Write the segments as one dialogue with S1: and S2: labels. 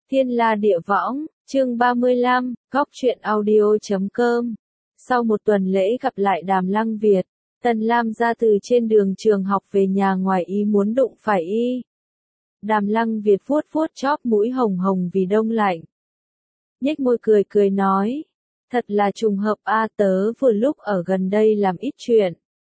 S1: Thiên La Địa Võng, chương 35, góc truyện audio.com. Sau một tuần lễ gặp lại Đàm Lăng Việt, Tần Lam ra từ trên đường trường học về nhà ngoài ý muốn đụng phải y. Đàm Lăng Việt vuốt vuốt chóp mũi hồng hồng vì đông lạnh. Nhếch môi cười cười nói, thật là trùng hợp a, tớ vừa lúc ở gần đây làm ít chuyện.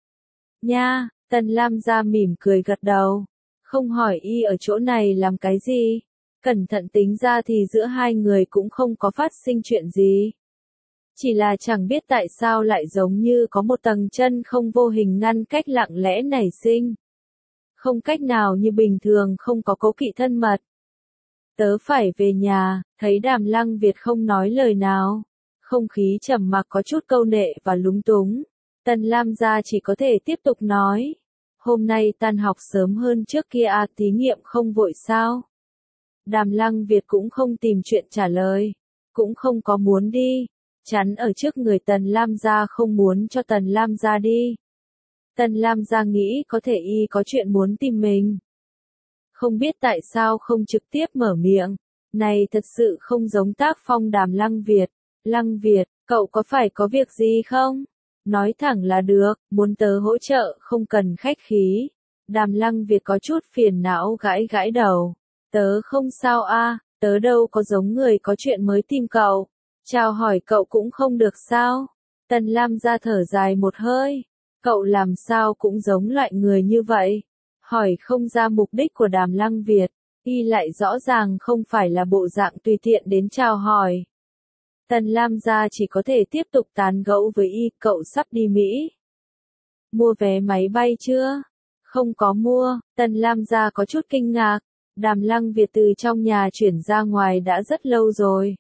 S1: Nha, Tần Lam ra mỉm cười gật đầu, không hỏi y ở chỗ này làm cái gì. Cẩn thận tính ra thì giữa hai người cũng không có phát sinh chuyện gì. Chỉ là chẳng biết tại sao lại giống như có một tầng chân không vô hình ngăn cách lặng lẽ nảy sinh. Không cách nào như bình thường không có cố kỵ thân mật. Tớ phải về nhà, thấy Đàm Lăng Việt không nói lời nào. Không khí trầm mặc có chút câu nệ và lúng túng. Tần Lam gia chỉ có thể tiếp tục nói. Hôm nay tan học sớm hơn trước kia à, thí nghiệm không vội sao? Đàm Lăng Việt cũng không tìm chuyện trả lời, cũng không có muốn đi, chắn ở trước người Tần Lam gia không muốn cho Tần Lam gia đi. Tần Lam gia nghĩ có thể y có chuyện muốn tìm mình. Không biết tại sao không trực tiếp mở miệng, này thật sự không giống tác phong Đàm Lăng Việt. Lăng Việt, cậu có phải có việc gì không? Nói thẳng là được, muốn tớ hỗ trợ không cần khách khí. Đàm Lăng Việt có chút phiền não gãi gãi đầu. Tớ không sao a, tớ đâu có giống người có chuyện mới tìm cậu. Chào hỏi cậu cũng không được sao? Tần Lam ra thở dài một hơi. Cậu làm sao cũng giống loại người như vậy. Hỏi không ra mục đích của Đàm Lăng Việt. Y lại rõ ràng không phải là bộ dạng tùy tiện đến chào hỏi. Tần Lam ra chỉ có thể tiếp tục tán gẫu với y. Cậu sắp đi Mỹ. Mua vé máy bay chưa? Không có mua. Tần Lam ra có chút kinh ngạc. Đàm Lăng Việt từ trong nhà chuyển ra ngoài đã rất lâu rồi.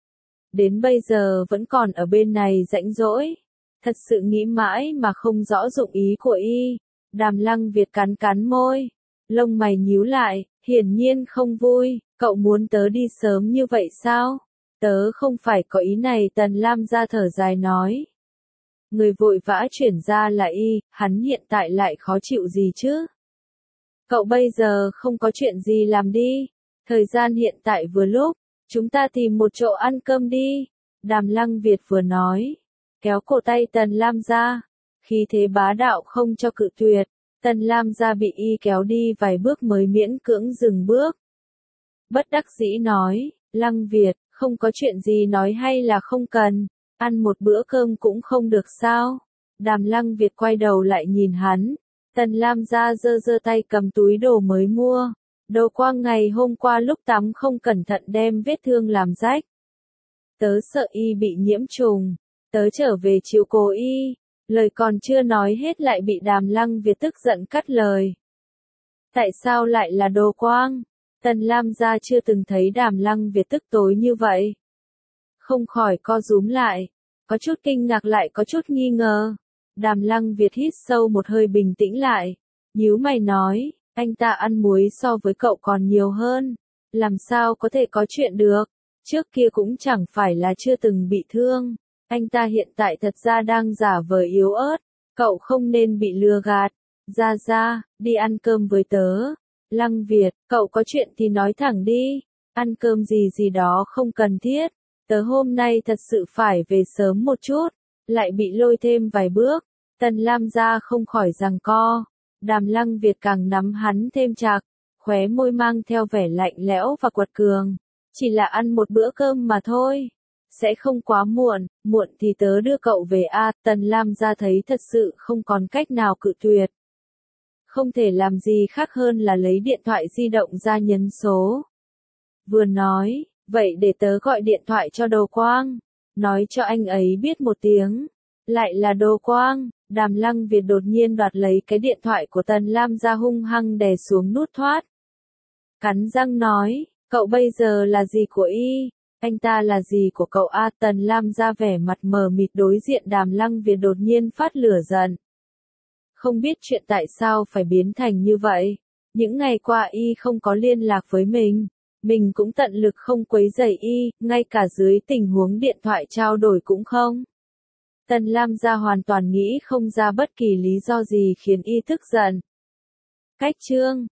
S1: Đến bây giờ vẫn còn ở bên này rãnh rỗi. Thật sự nghĩ mãi mà không rõ dụng ý của y. Đàm Lăng Việt cắn cắn môi. Lông mày nhíu lại, hiển nhiên không vui. Cậu muốn tớ đi sớm như vậy sao? Tớ không phải có ý này. Tần Lam ra thở dài nói. Người vội vã chuyển ra là y, hắn hiện tại lại khó chịu gì chứ? Cậu bây giờ không có chuyện gì làm đi. Thời gian hiện tại vừa lúc. Chúng ta tìm một chỗ ăn cơm đi. Đàm Lăng Việt vừa nói. Kéo cổ tay Tần Lam ra. Khí thế bá đạo không cho cự tuyệt. Tần Lam ra bị y kéo đi vài bước mới miễn cưỡng dừng bước. Bất đắc dĩ nói. Lăng Việt, không có chuyện gì nói hay là không cần. Ăn một bữa cơm cũng không được sao. Đàm Lăng Việt quay đầu lại nhìn hắn. Tần Lam ra giơ giơ tay cầm túi đồ mới mua. Đồ quang ngày hôm qua lúc tắm không cẩn thận đem vết thương làm rách. Tớ sợ y bị nhiễm trùng. Tớ trở về chiếu cố y. Lời còn chưa nói hết lại bị Đàm Lăng Việt tức giận cắt lời. Tại sao lại là đồ quang? Tần Lam ra chưa từng thấy Đàm Lăng Việt tức tối như vậy. Không khỏi co rúm lại. Có chút kinh ngạc lại có chút nghi ngờ. Đàm Lăng Việt hít sâu một hơi bình tĩnh lại. Nhíu mày nói, anh ta ăn muối so với cậu còn nhiều hơn. Làm sao có thể có chuyện được? Trước kia cũng chẳng phải là chưa từng bị thương. Anh ta hiện tại thật ra đang giả vờ yếu ớt. Cậu không nên bị lừa gạt. Ra, đi ăn cơm với tớ. Lăng Việt, cậu có chuyện thì nói thẳng đi. Ăn cơm gì đó không cần thiết. Tớ hôm nay thật sự phải về sớm một chút. Lại bị lôi thêm vài bước. Tần Lam ra không khỏi giằng co. Đàm Lăng Việt càng nắm hắn thêm chặt. Khóe môi mang theo vẻ lạnh lẽo và quật cường. Chỉ là ăn một bữa cơm mà thôi. Sẽ không quá muộn. Muộn thì tớ đưa cậu về a. Tần Lam ra thấy thật sự không còn cách nào cự tuyệt. Không thể làm gì khác hơn là lấy điện thoại di động ra nhấn số. Vừa nói, vậy để tớ gọi điện thoại cho Đồ Quang. Nói cho anh ấy biết một tiếng. Lại là Đồ Quang. Đàm Lăng Việt đột nhiên đoạt lấy cái điện thoại của Tần Lam ra hung hăng đè xuống nút thoát. Cắn răng nói, cậu bây giờ là gì của y? Anh ta là gì của cậu a? Tần Lam ra vẻ mặt mờ mịt đối diện Đàm Lăng Việt đột nhiên phát lửa giận. Không biết chuyện tại sao phải biến thành như vậy. Những ngày qua y không có liên lạc với mình. Mình cũng tận lực không quấy rầy y, ngay cả dưới tình huống điện thoại trao đổi cũng không. Tần Lam ra hoàn toàn nghĩ không ra bất kỳ lý do gì khiến y tức giận. Cách chương